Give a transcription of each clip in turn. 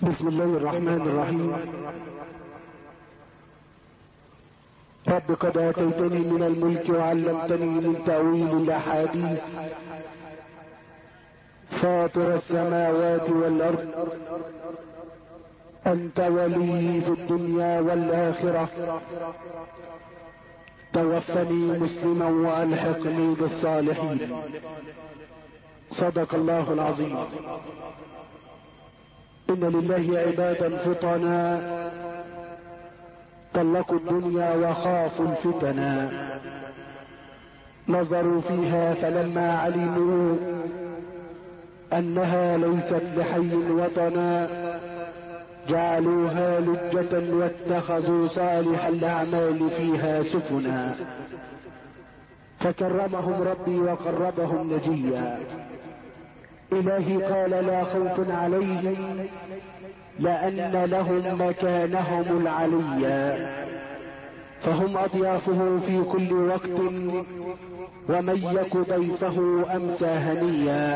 بسم الله الرحمن الرحيم. رب قد آتيتني من الملك وعلمتني من تأويل الأحاديث، فاطر السماوات والأرض، أنت ولي في الدنيا والآخرة، توفني مسلما وألحقني بالصالحين. صدق الله العظيم. إن لله عبادا فطنا طلقوا الدنيا وخافوا الفتنا، نظروا فيها فلما علموا أنها ليست لحي وطنا جعلوها لجة واتخذوا صالح الأعمال فيها سفنا، فكرمهم ربي وقربهم نجيا. إلهي قال لا خوف عليهم لأن لهم مكانهم العليا، فهم أضيافه في كل وقت، ومن يك ضيفه أمسى هنيا،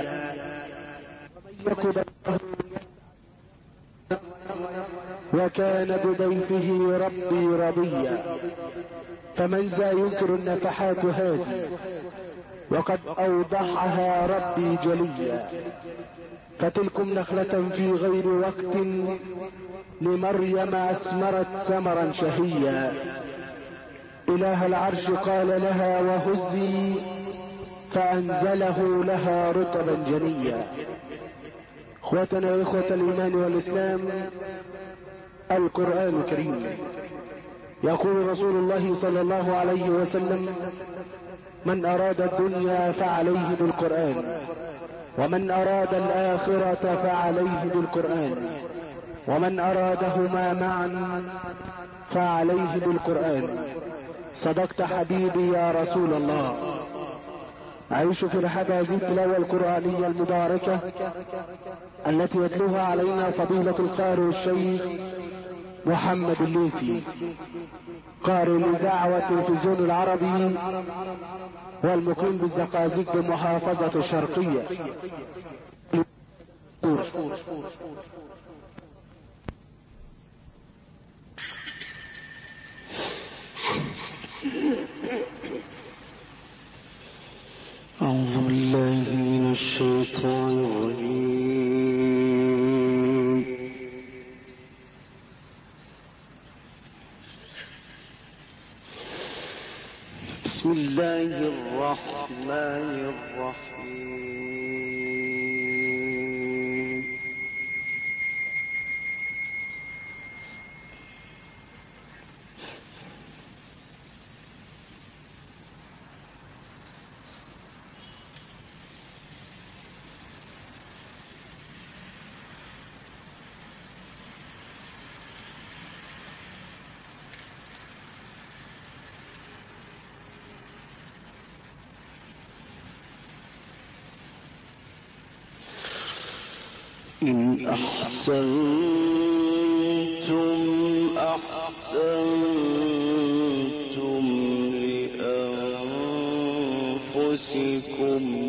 وكان بضيفه ربي رضيا. فمن ذا ينكر النفحات هذه وقد أوضحها ربي جليا. فتلكم نخلة في غير وقت لمريم أثمرت ثمرا شهيا. إله العرش قال لها وهزي فأنزله لها رطبا جنيا. اخوتنا اخوة الايمان والاسلام، القرآن الكريم يقول رسول الله صلى الله عليه وسلم: من اراد الدنيا فعليه بالقرآن، ومن اراد الاخرة فعليه بالقرآن، ومن ارادهما معا فعليه بالقرآن. صدقت حبيبي يا رسول الله. عيش في رحاب هذه التلاوة القرآنية المباركة التي يتلوها علينا فضيلة القارئ الشيخ محمد الليثي، قارئ الإذاعة والتلفزيون العربي، والمقيم بالزقازيق بمحافظة الشرقية. أعوذ بالله من الشيطان الرجيم. بسم الله الرحمن الرحيم. إن أحسنتم أحسنتم لأنفسكم،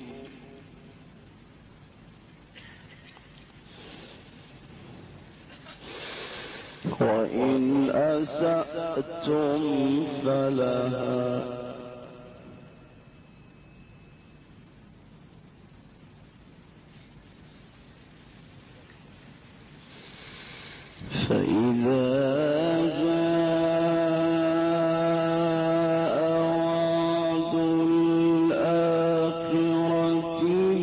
وإن أسأتم فلها، فإذا جاء وعد الآخرة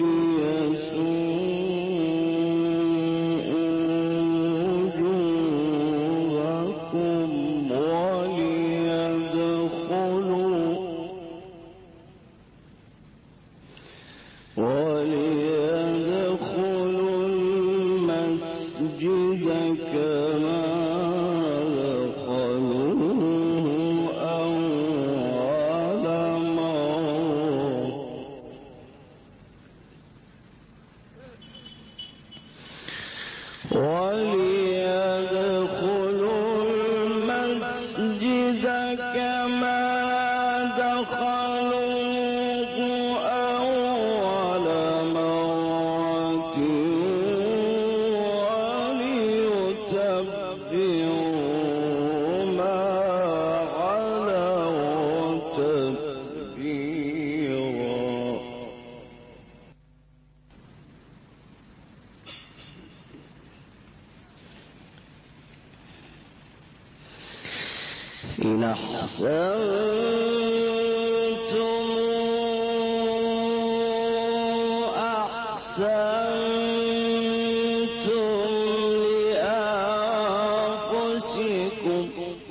ليسوءوا وجوهكم وليدخلوا المسجد كما دخلوه أول مرة، وليدخلوا المسجد كما دخلوه أول مرة، وليتخذوا أحسنتم لأنفسكم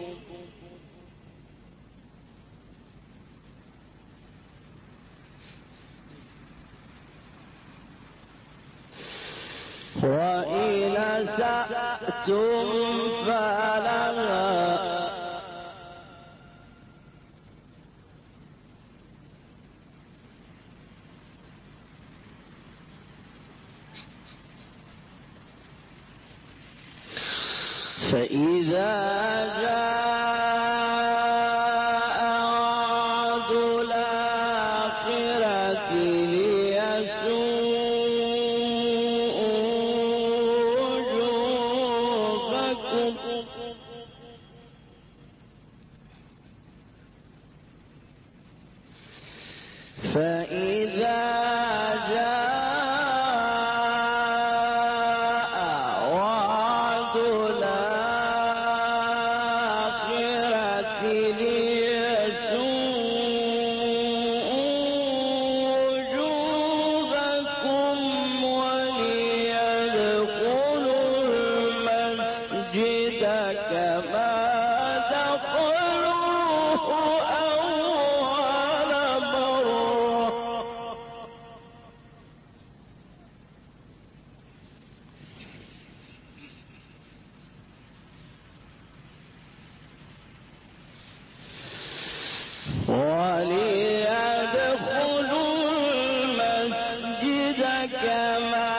وإن أسأتم فلها فإذا جاء وعد الآخرة ليسوءوا وجوهكم فإذا وليدخلوا المسجد كما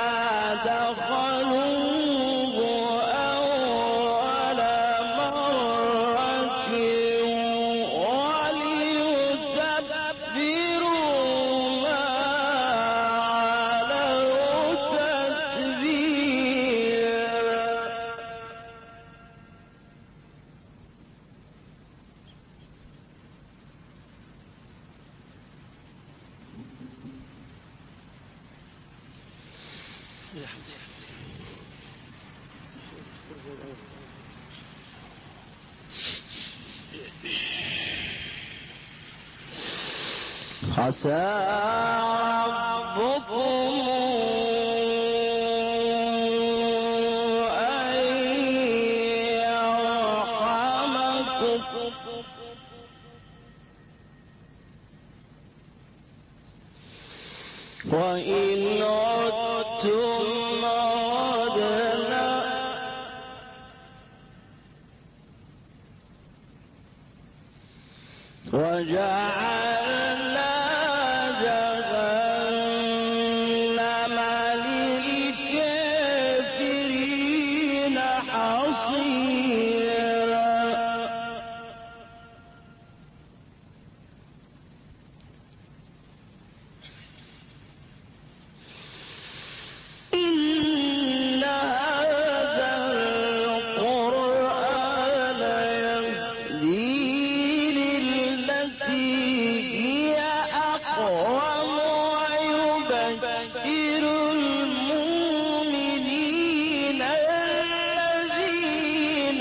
دخلوه أول مرة وليتبروا ما علوا تتبيرا. عسى ربكم أن يرحمكم وإن عدتم عدنا وجعلنا جهنم للكافرين حصيرا. إن هذا القرآن يهدي للتي هي أقوم ويبشر المؤمنين الذين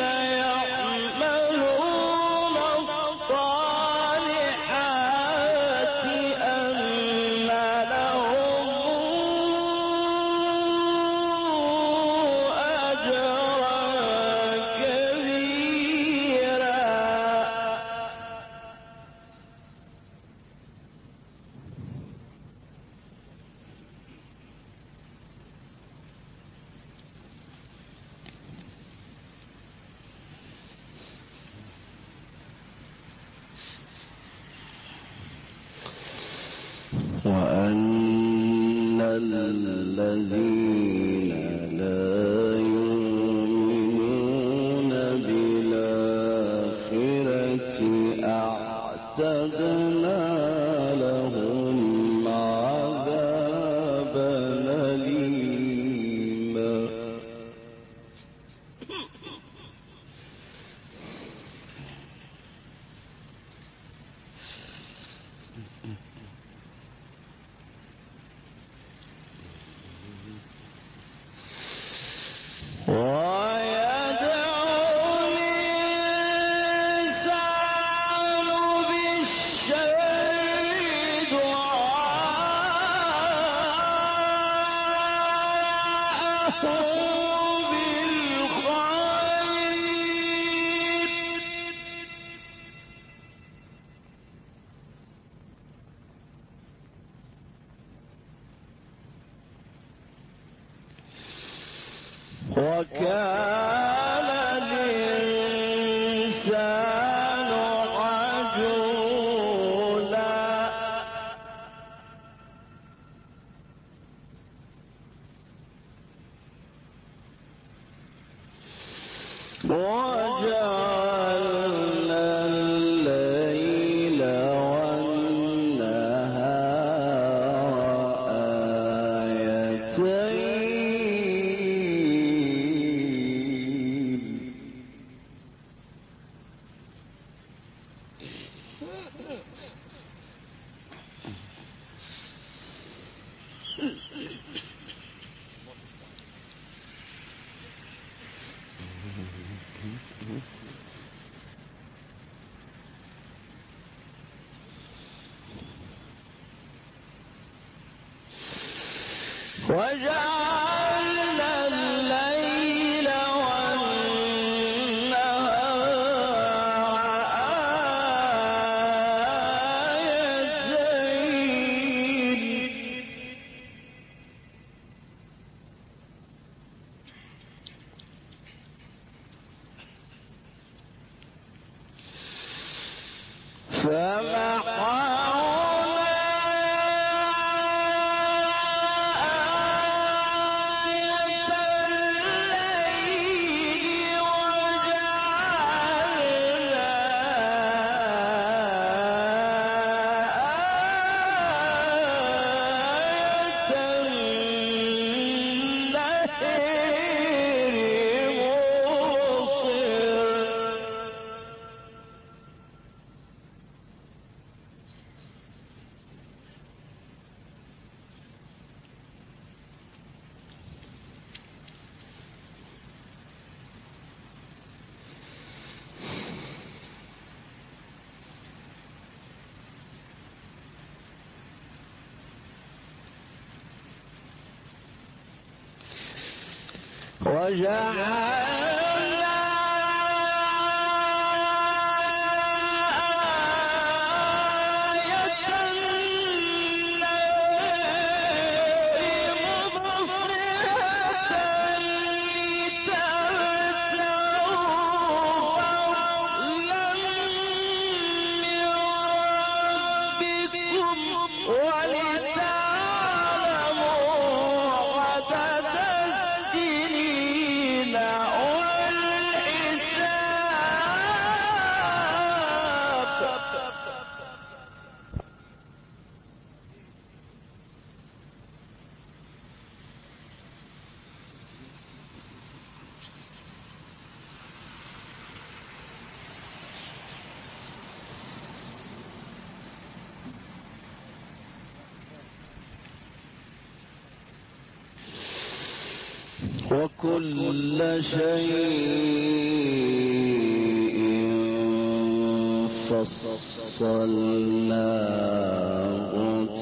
يعملون الصالحات أن لهم أجرا كبيرا. وأن الذين لا يؤمنون بالآخرة أعتدنا لهم عذابا أليما. ويدعو الإنسان وكان الإنسان عجولا وجعلنا الليل والنهار آيتين وجعلنا الليل والنهار آيتين وجعلنا آية الليل مبصرة لتبتغوا فضلا من ربكم ولتعلموا عدد السنين والحساب. وكل شيء فصلناه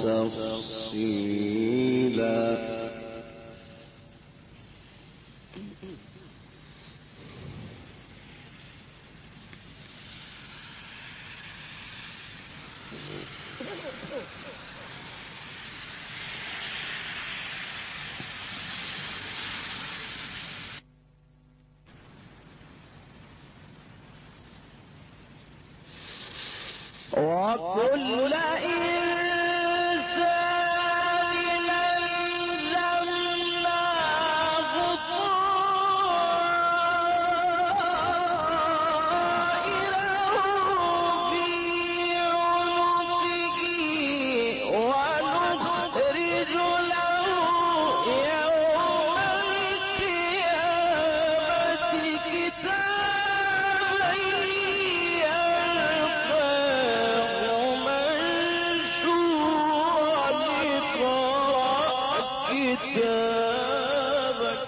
تفصيلا وكل إنسان ألزمناه طائره في عنقه ونخرج له يوم القيامة كتابا يلقاه منشورا اقرأ كتابك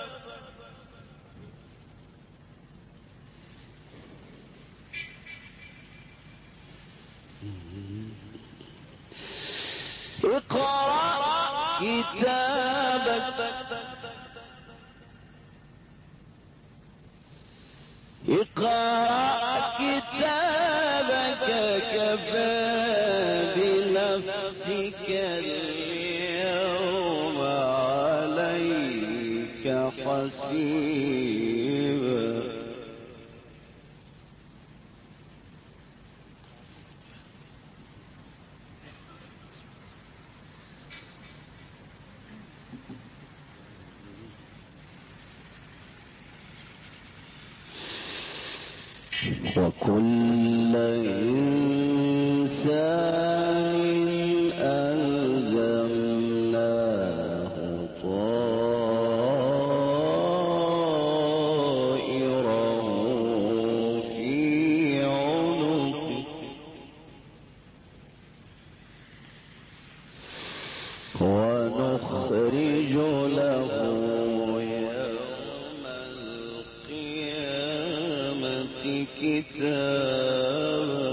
اقرأ كتابك اقرأ كتابك كفى بنفسك اليوم عليك حسيبا حسيبا وكل إنسان ألزمناه طائره في عنقه ونخرج له يوم القيامة كتابا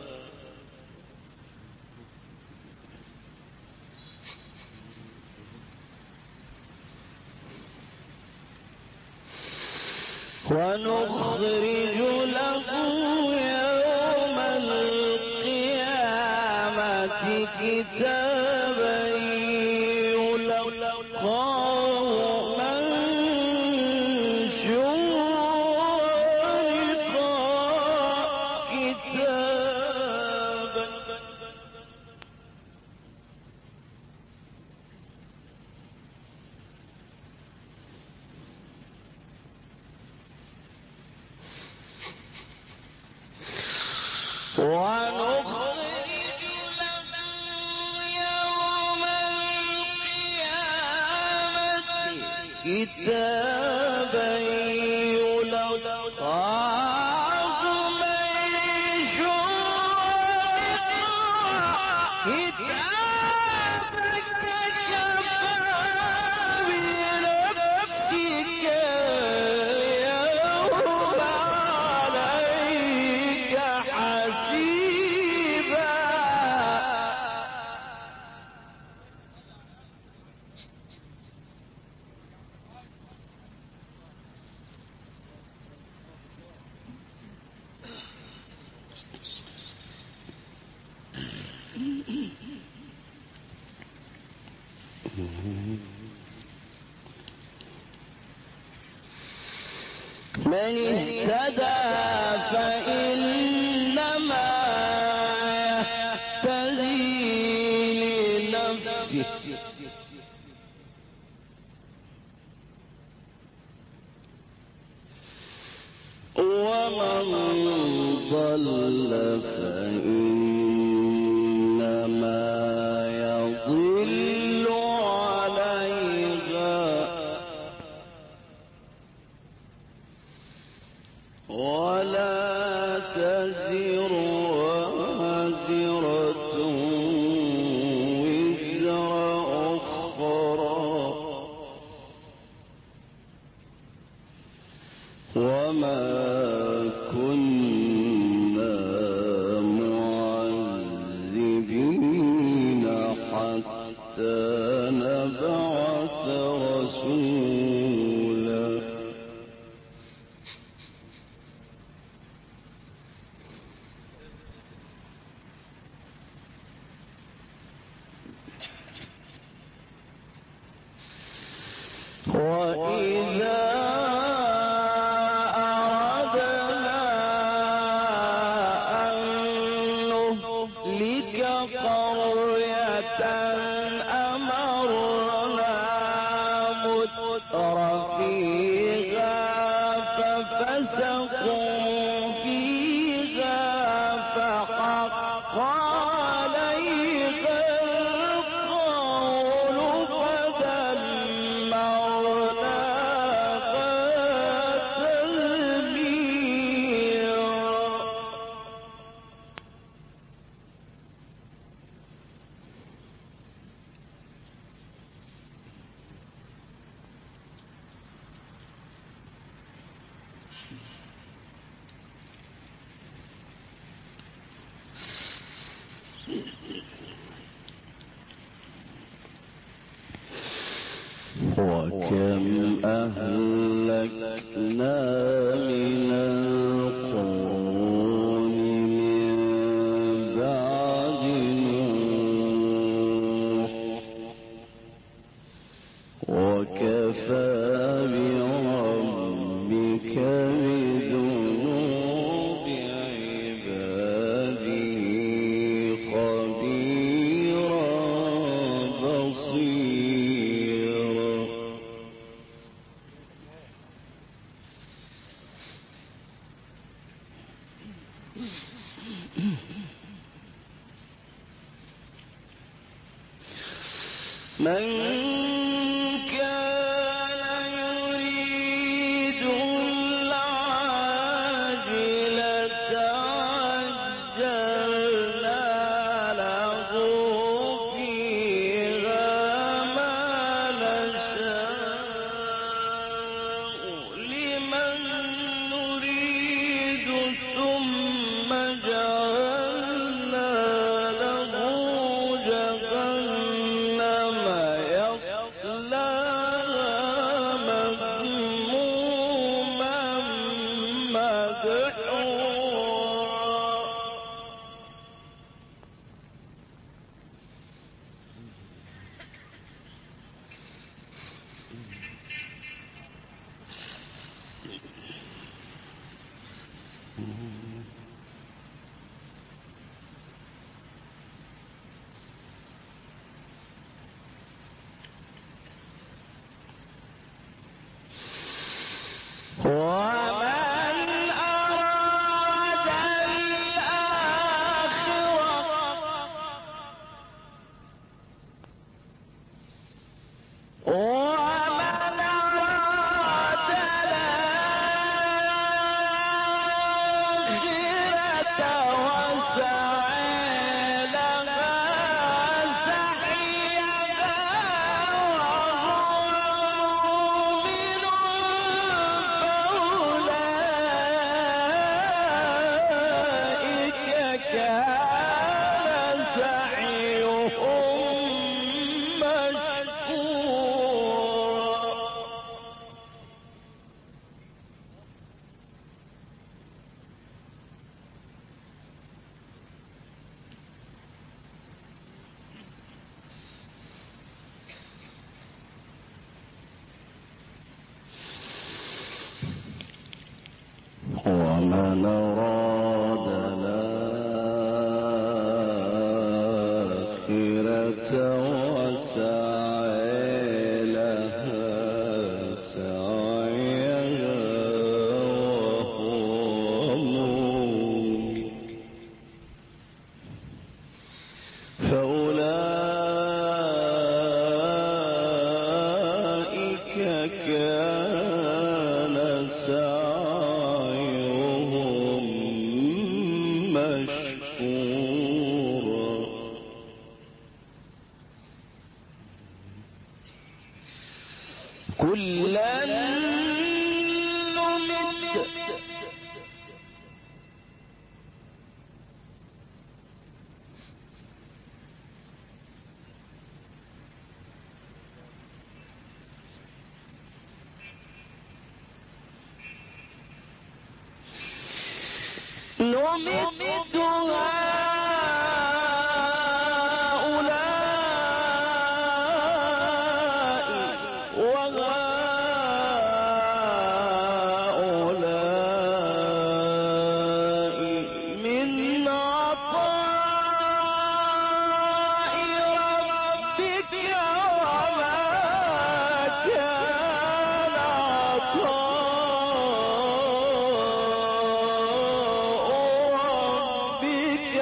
ونخرج له يوم القيامة كتابا يلقاه منشورا كتابا ونخرج له يوم القيامة كتابا يلقاه منشورا كتابك كفى بنفسك اليوم عليك حسيبا من اهتدى فإنما يهتدي لنفسه ومن ضل فإنما يضل عليها ولا تزر وازرة وزر أخرى وما كنا معذبين حتى نبعث رسولا وإذا أردنا أن نهلك قرية أمرنا مترفيها ففسقوا فيها فحق عليها القول فدمرناها تدميرا وكم أهلكنا من القرون من بعد نوح وكفى من كان يريد العاجلة عجلنا له فيها ما نشاء لمن نريد ثم جعلنا له جهنم يصلاها مذموما مدحورا ومن أراد الآخرة وسعى لها سعيها وهو مؤمن فأولئك كان سعيهم مشكورا ومن أراد الآخرة وسعى لها سعيها وهو مؤمن فأولئك كان سعيهم مشكورا كلا نمد نمد هؤلاء وهؤلاء من عطاء ربك وما كان عطاء ربك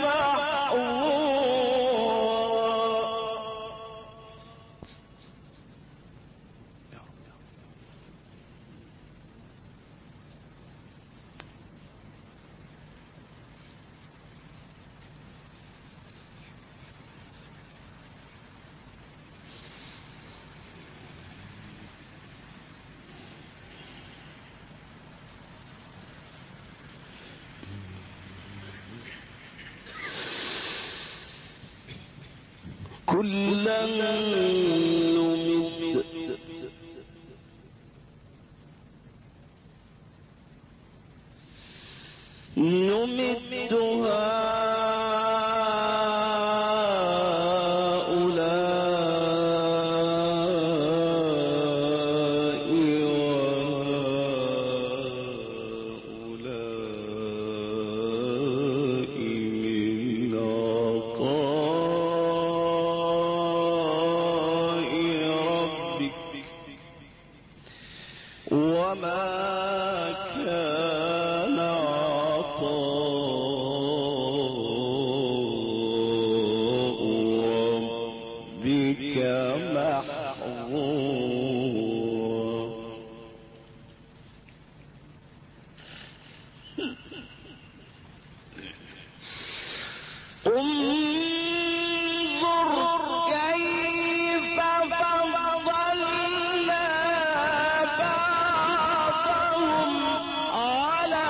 كلا نمد هؤلاء وهؤلاء من عطاء محظور انظر كيف فضلنا بعضهم على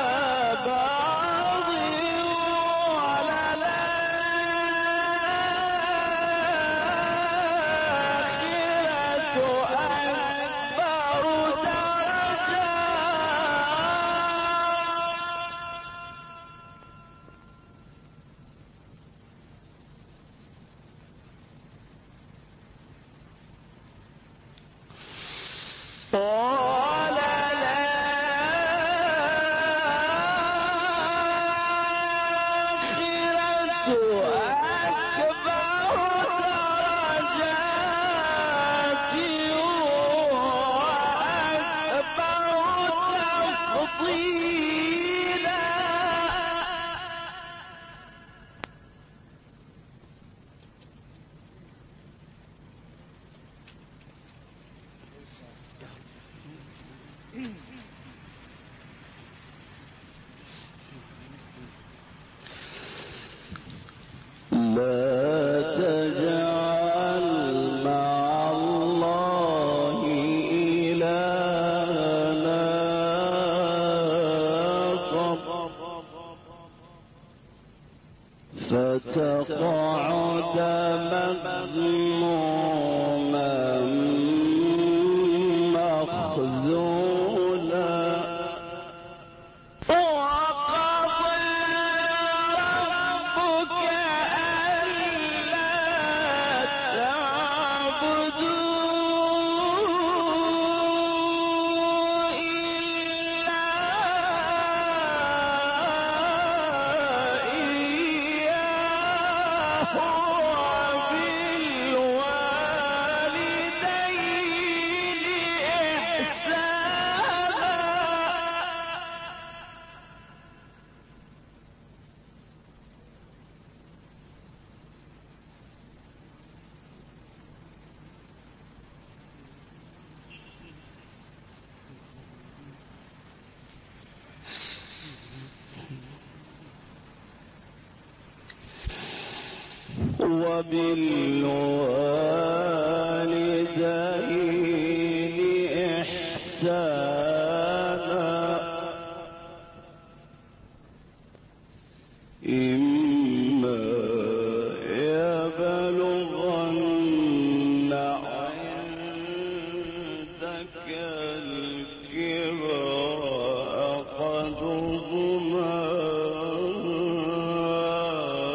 بعض وللآخرة أكبر لا تجعل مع الله إلهنا فتقعد مذموما مخذولا وبالوالدين إحسانا إما يبلغن عندك الكبر أحدهما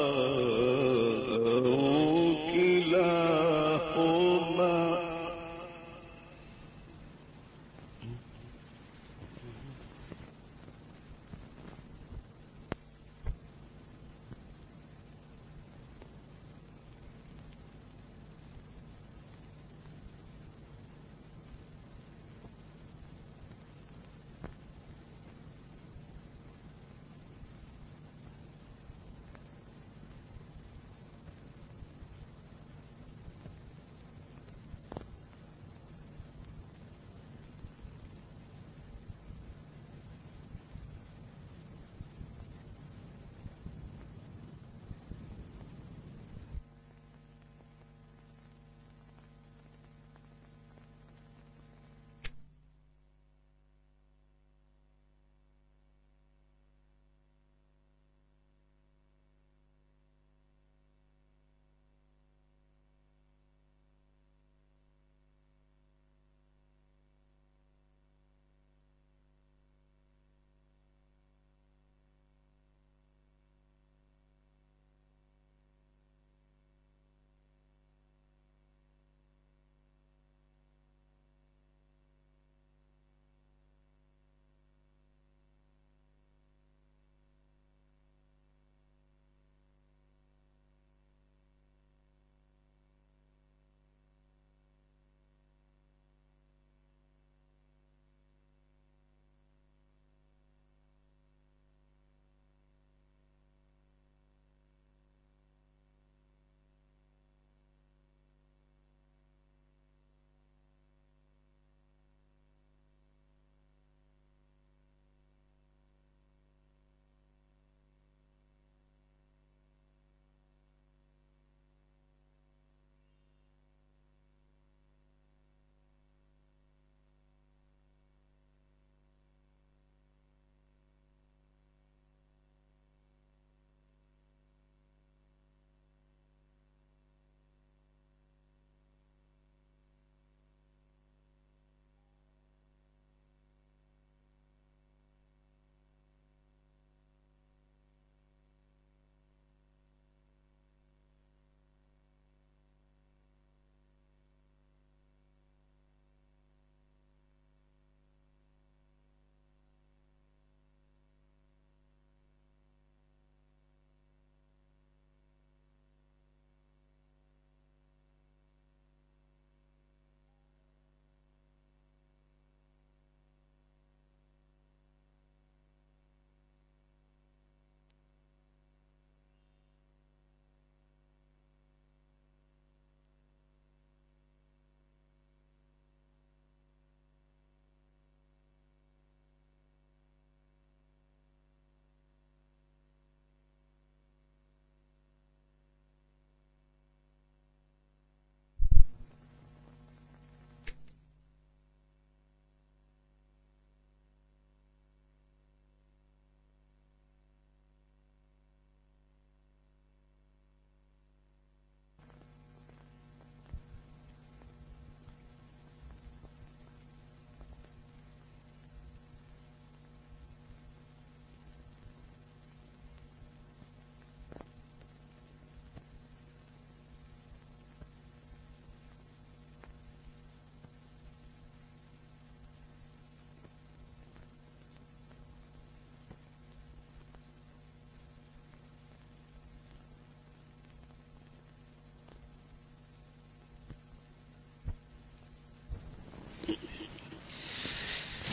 أو كلاهما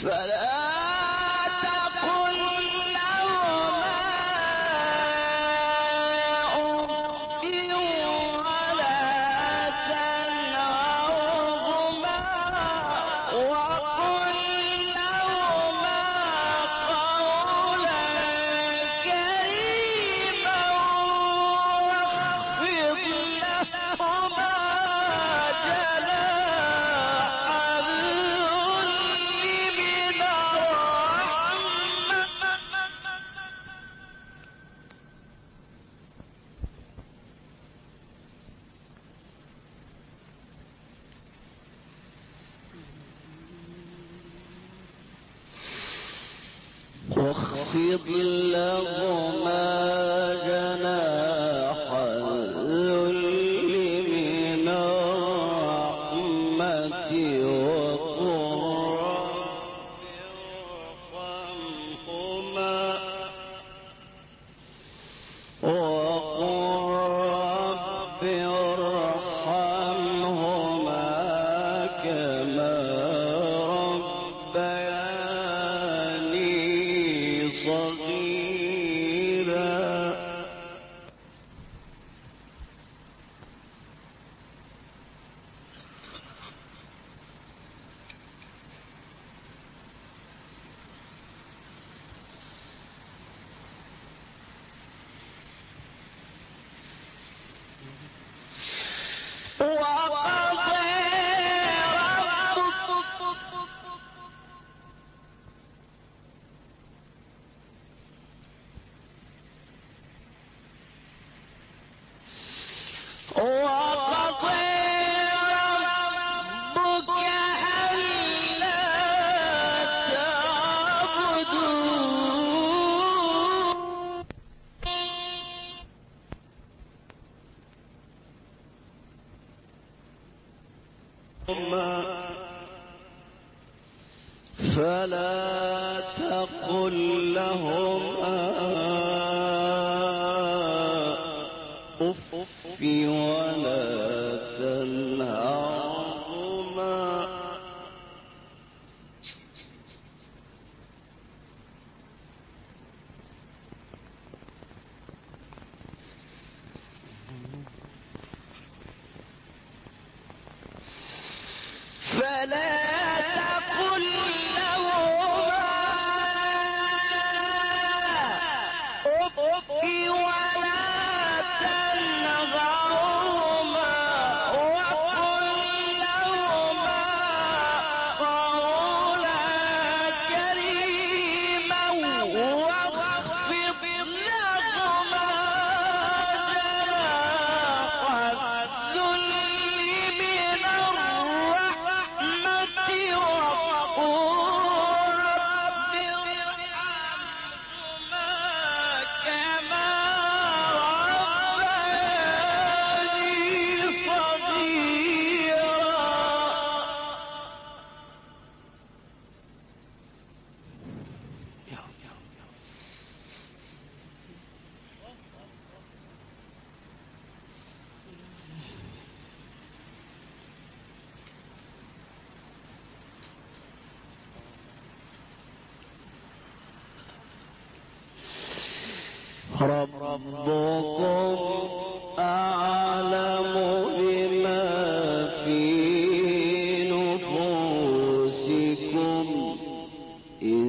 واخفض لهما جناح الذل من الرحمة وقل رب ارحمهما كما ربياني صغيرا. فلا تقل لهما أف ولا تنهرهما ربكم أعلم بما في نفوسكم إن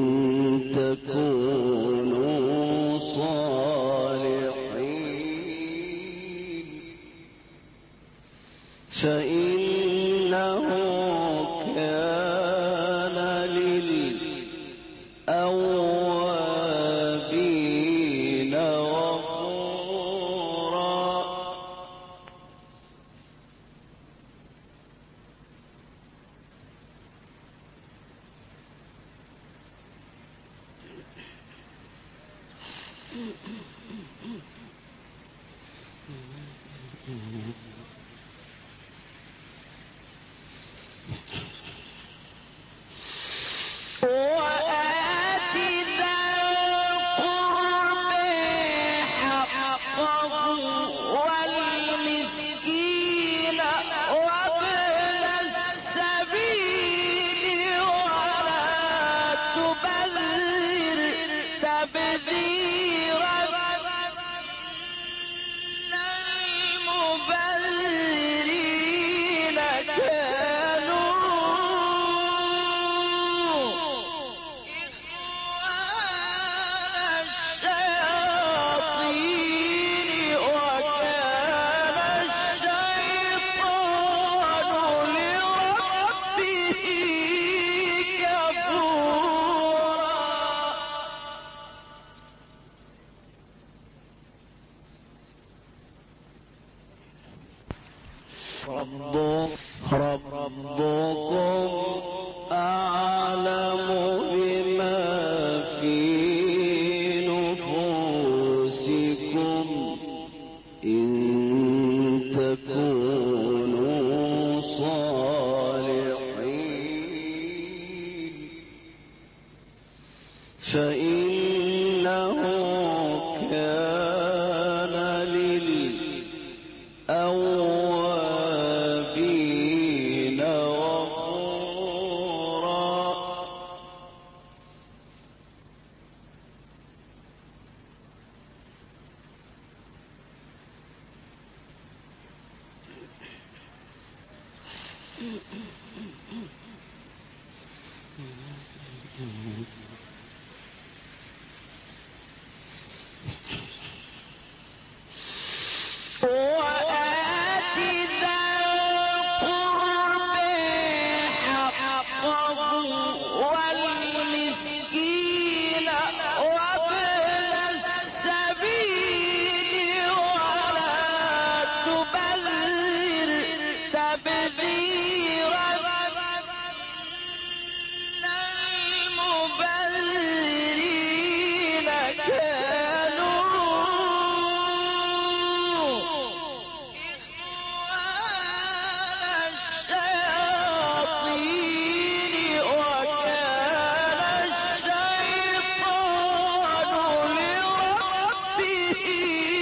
تكونوا صالحين فإنه كان للأوابين غفورا. وآت ذا القرب حقه والمسكين وابن السبيل ولا ربكم أعلم بما في نفوسكم إن تكونوا صالحين فإنه كان للأوابين غفورا. وآت ذا القرب حقه والمسكين وابن السبيل ولا تبذر تبذيرا إن المبذرين كانوا إخوان الشياطين وكان الشيطان لربه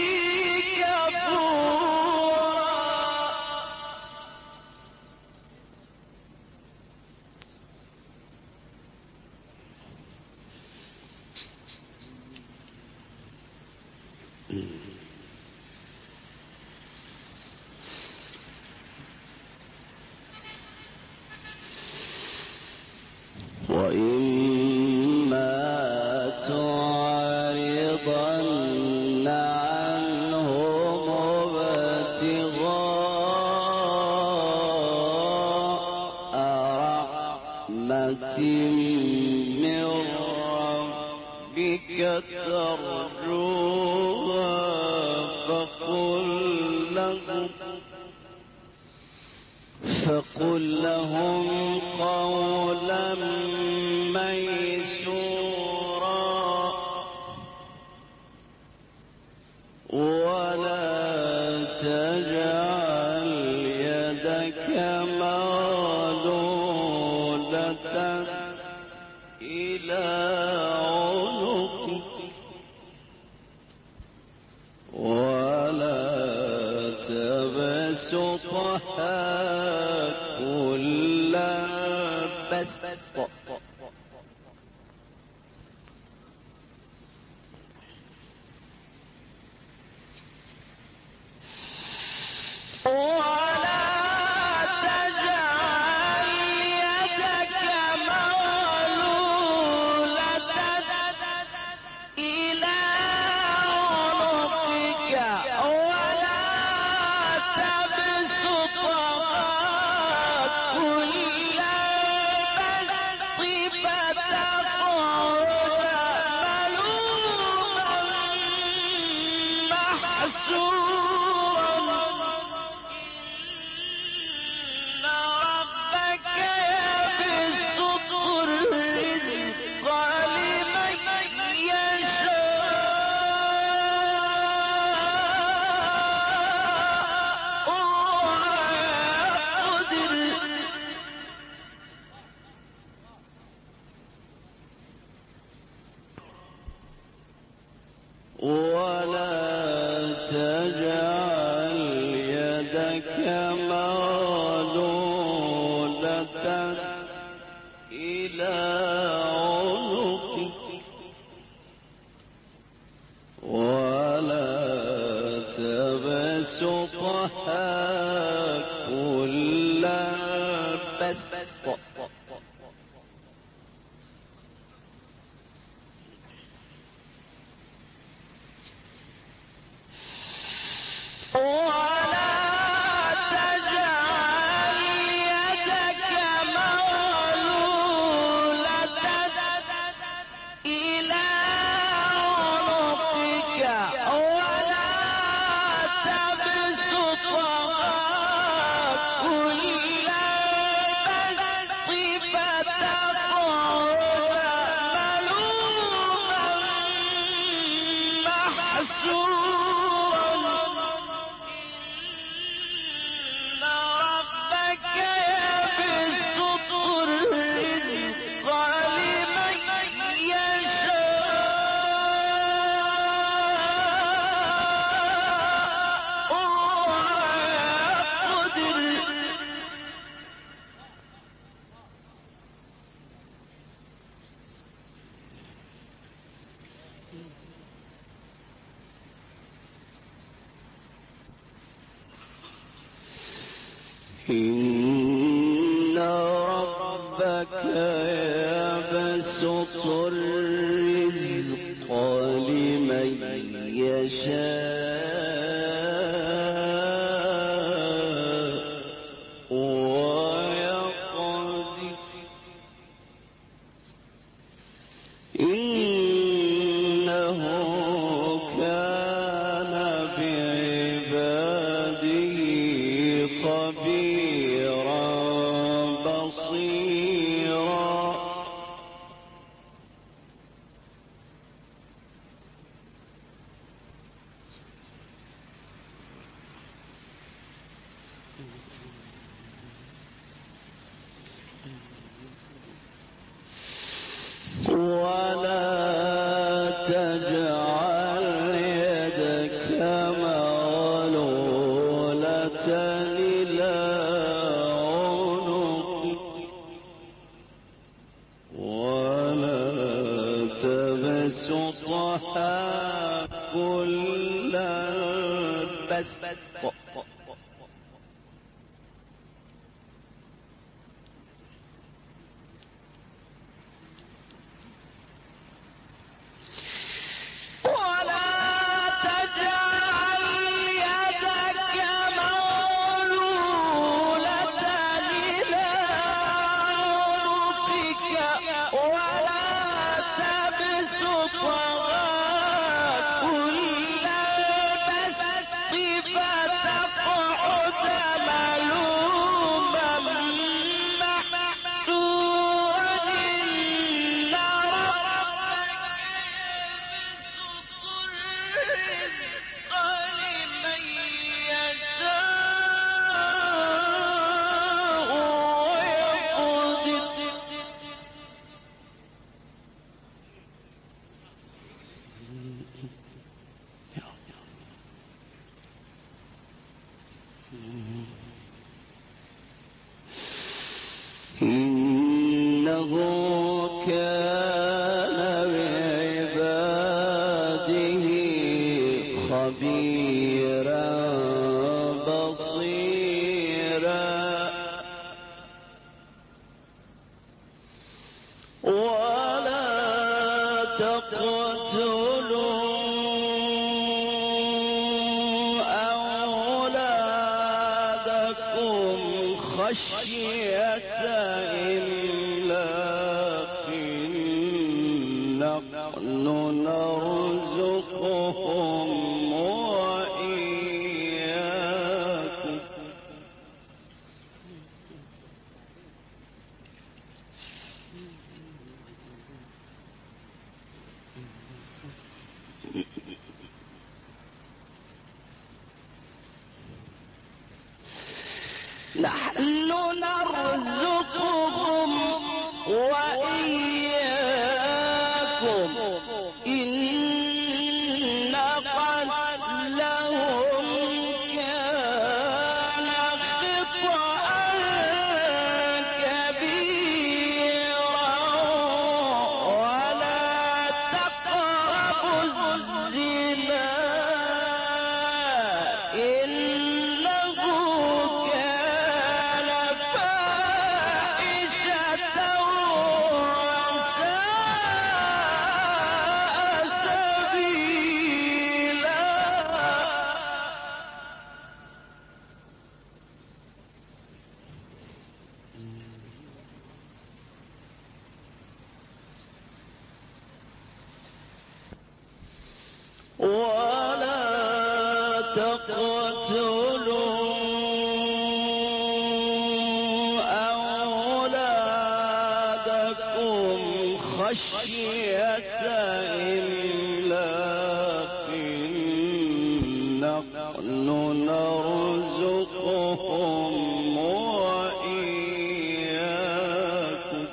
كفورا. وإما تعرضن عنهم ابتغاء رحمة من ربك ترجوها فقل لهم قولا ميسورا ولا تجعل يدك مغلولة إلى عنقك ولا تبسطها كل البسط ولا تجعل يدك مغلولة إلى عنقك ولا تبسطها كل البسط فتقعد ملوما محسورا. إن ربك يبسط الرزق لمن يشاء ويقدر ولا تجعل يدك مغلولة إلى عنقك ولا تبسطها كل البسط ولا تجعل يدك مغلولة إلى عنقك ولا تبسطها إن ربك يبسط الرزق لمن يشاء ويقدر إنه كان بعباده خبيرا بصيرا ولا تجعل يدك مغلولة إلى عنقك ولا تبسطها كل البسط إنه كان بعباده خبيرا بصيرا ولا تقتلوا أولادكم خشية إملاق نحن نرزقهم وإياكم نحن نرزقهم وإياكم إن قتلهم كان خطأ كبيرا ولا تقربوا الزنا إنه كان فاحشة وساء سبيلا ولا تقتلوا أولادكم خشية إملاق نحن نرزقهم وإياكم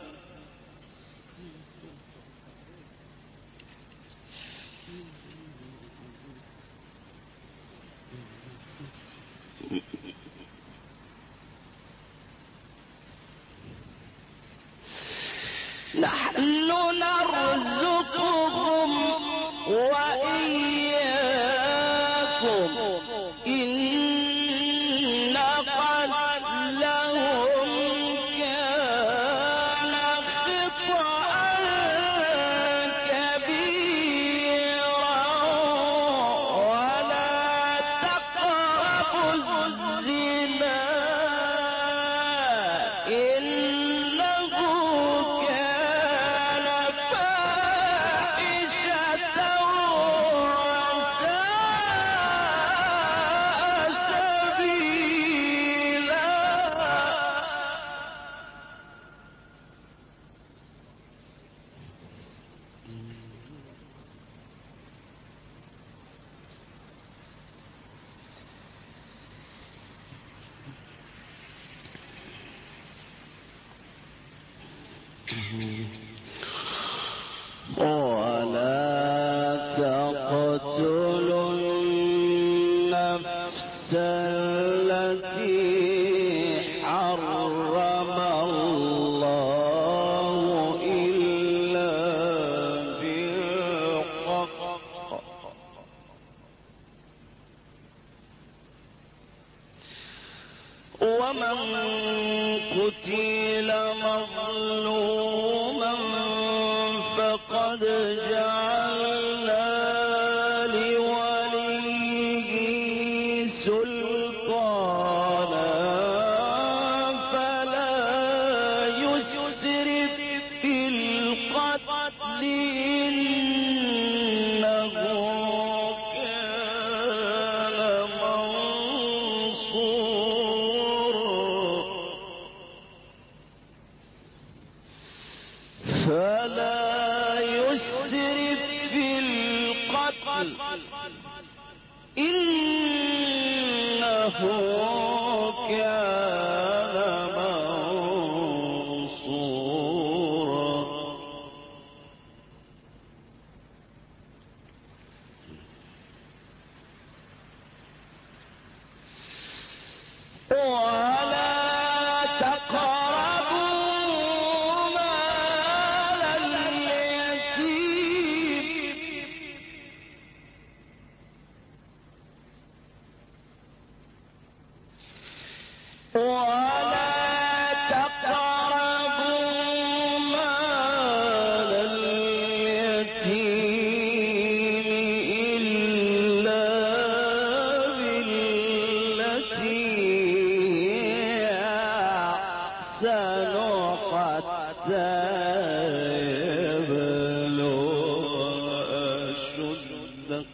نحن نرزقهم وإياكم إن قتلهم الزنا إنه كان فاحشة وساء سبيلا. ولا تقتلوا النفس التي حرم الله إلا بالحق ومن قتل مظلوما فقد جعلنا لوليه سلطانا فلا يسرف في القتل إنه كان منصورا. فلا يسرف في القتل إنه كان منصورا. ولا تقربوا مال اليتيم ولا تقربوا مال اليتيم إلا بالتي هي أحسن حتى يبلغ أشده.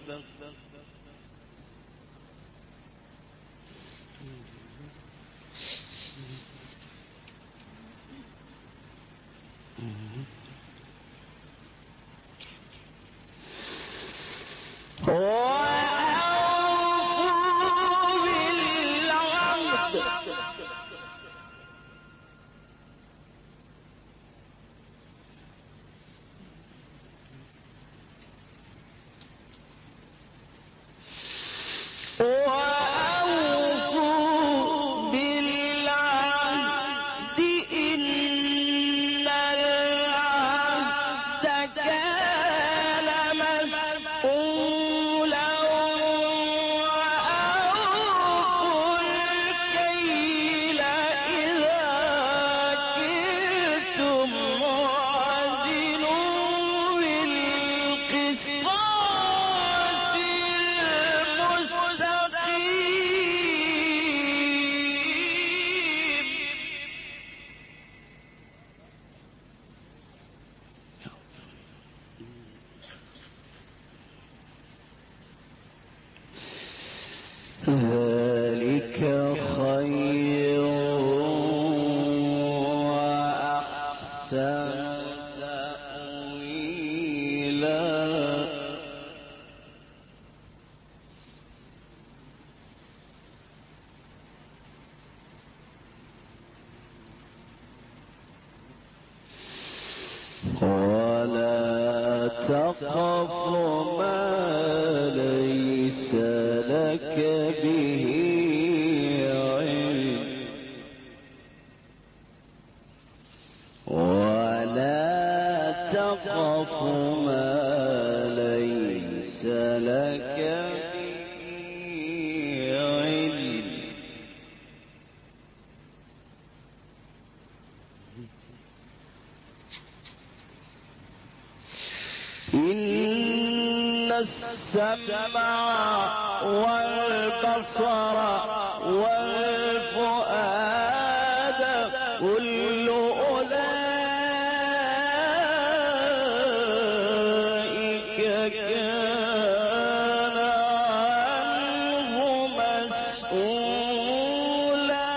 وأوفوا بالعهد وأوفوا بالعهد إن العهد كان مسؤولا. وأوفوا الكيل إذا كلتم وزنوا بالقسطاس المستقيم. ذلك خير وأحسن تأويلا. ولا تقف ما ليس لك به علم ولا تقف ما ليس لك به علم إن السمع والبصر والفؤاد كل أولئك كان عنه مسؤولا.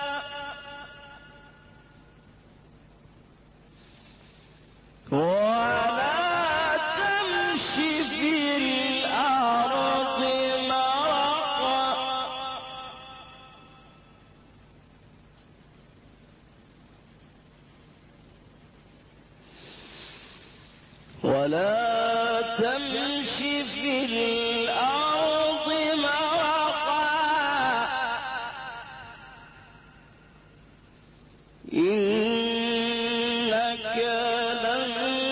ولا تمش في الأرض مرحا ولا تمش في الأرض مرحا إنك لن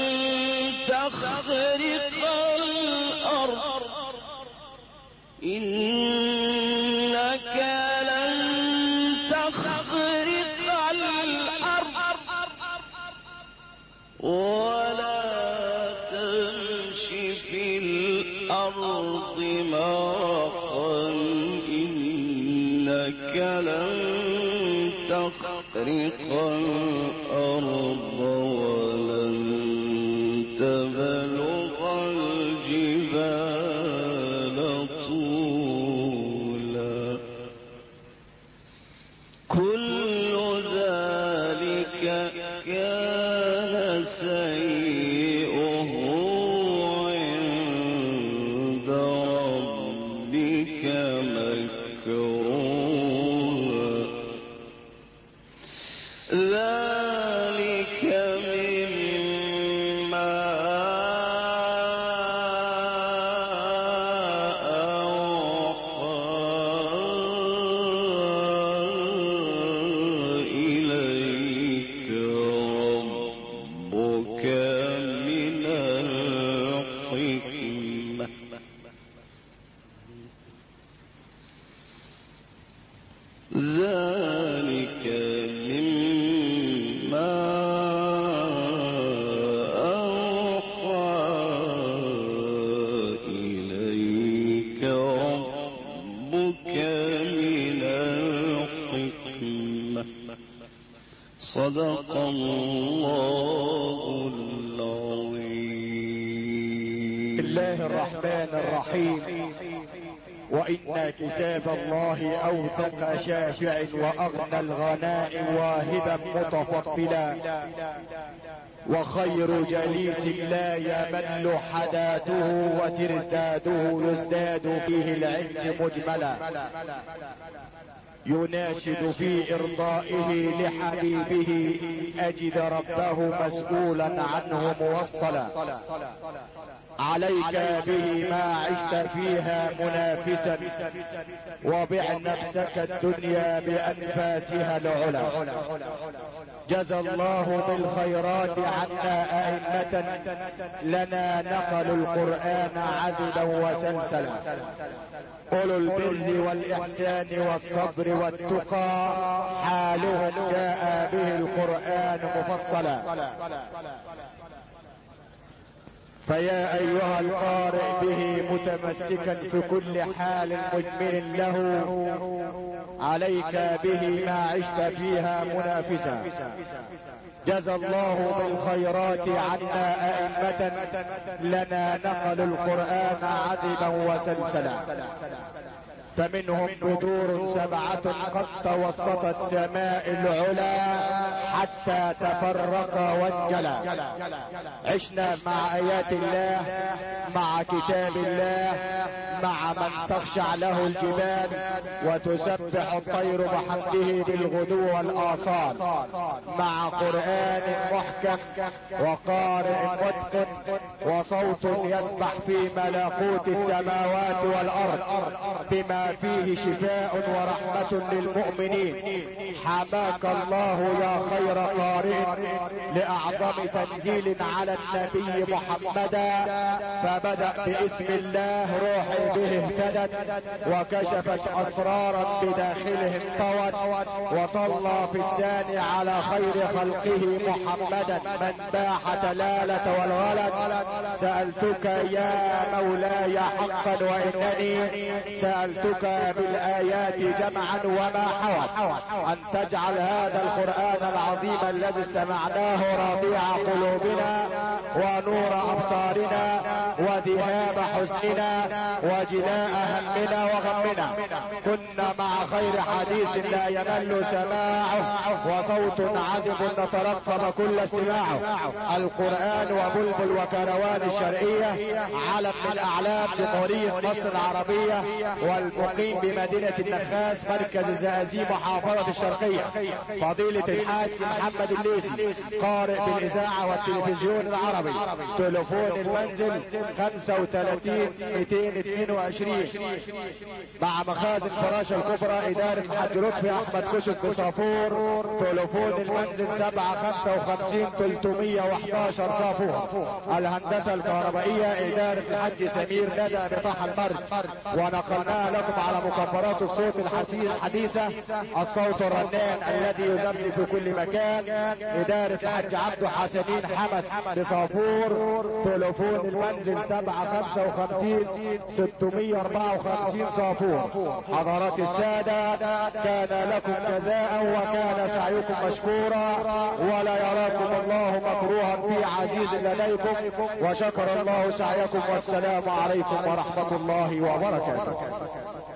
تخرق الأرض إنك لن تخرق الأرض ولا تمش في الأرض مرحا إنك لن تخرق الأرض ولن تبلغ الجبال طولا. كل ذلك كان سيئه عند ربك مكروها. ذلك مما أوحى إليك ربك من الحكمة. ذلك مما أوحى إليك ربك من الحكمة. صدق الله العظيم. الله الرحمن الرحيم. وإن كتاب الله أوثق شافع وأغنى الغناء واهبا متفضلا. وخير جليس لا يمل حداته وترتاده يزداد فيه العز مجملا. يناشد في إرضائه لحبيبه أجد ربه مسؤولا عنه موصلا. عليك به ما عشت فيها منافسا وبع نفسك الدنيا بأنفاسها العلا. جزى الله بالخيرات عنا أئمة لنا نقلوا القرآن عذبا وسلسلا. أولو البر والإحسان والصبر والتقى حالهم جاء به القرآن مفصلا. فيا أيها القارئ به متمسكا في كل حال مجمل له عليك به ما عشت فيها منافسا. جزى الله بالخيرات عنا أئمة لنا نقلوا القرآن عذبا وسلسلا. فمنهم بدور 7 قد توسطت سماء العلا حتى تفرق وانجلى. عشنا مع آيات الله، مع كتاب الله، مع من تخشع له الجبال وتسبح الطير بحمده بالغدو والآصال، مع قرآن محكم وقارئ متقن وصوت يسبح في ملكوت السماوات والأرض بما لما فيه شفاء ورحمة للمؤمنين. حماك الله يا خير قارئ لأعظم تنزيل على النبي محمدا. فبدأ باسم الله روحي به اهتدت وكشفت أسرارا بداخله انطوت. وصلى في الثاني على خير خلقه محمدا من باح دلالة والولد. سألتك يا مولاي حقا وإنني سألتك بالآيات جمعا وما حوت أن تجعل هذا القرآن العظيم الذي استمعناه ربيع قلوبنا ونور أبصارنا وذهاب حزننا وجلاء همنا وغمنا. كنا مع خير حديث لا يمل سماعه وصوت عذب نترقب كل استماعه. القرآن وبلبل وكروان الشرعية علم من أعلام جمهورية مصر العربية والمقيم بمدينة النخاس مركز الزقازيق محافظة الشرقية. فضيلة الحاج محمد الليثي قارئ بالإذاعة والتلفزيون العربي. تليفون المنزل 35 222 مع مخازن فراشة الكبرى إدارة الحاج لطفي أحمد كشك بصافور. تليفون المنزل 755 311 صافور. الهندسة الكهربائية إدارة الحاج سمير ندى بطاح البرد. ونقلناها لكم على مكبرات الصوت الحديثة الصوت الرنان الذي يزمن في كل مكان إدارة الحاج عبد حسنين حمد بصافور. تليفون المنزل 755 654 صافور. حضرات السادة كان لكم جزاء وكان سعيكم مشكورا ولا يراكم الله مكروها في عزيز لديكم وشكر الله سعيكم والسلام عليكم ورحمة الله وبركاته.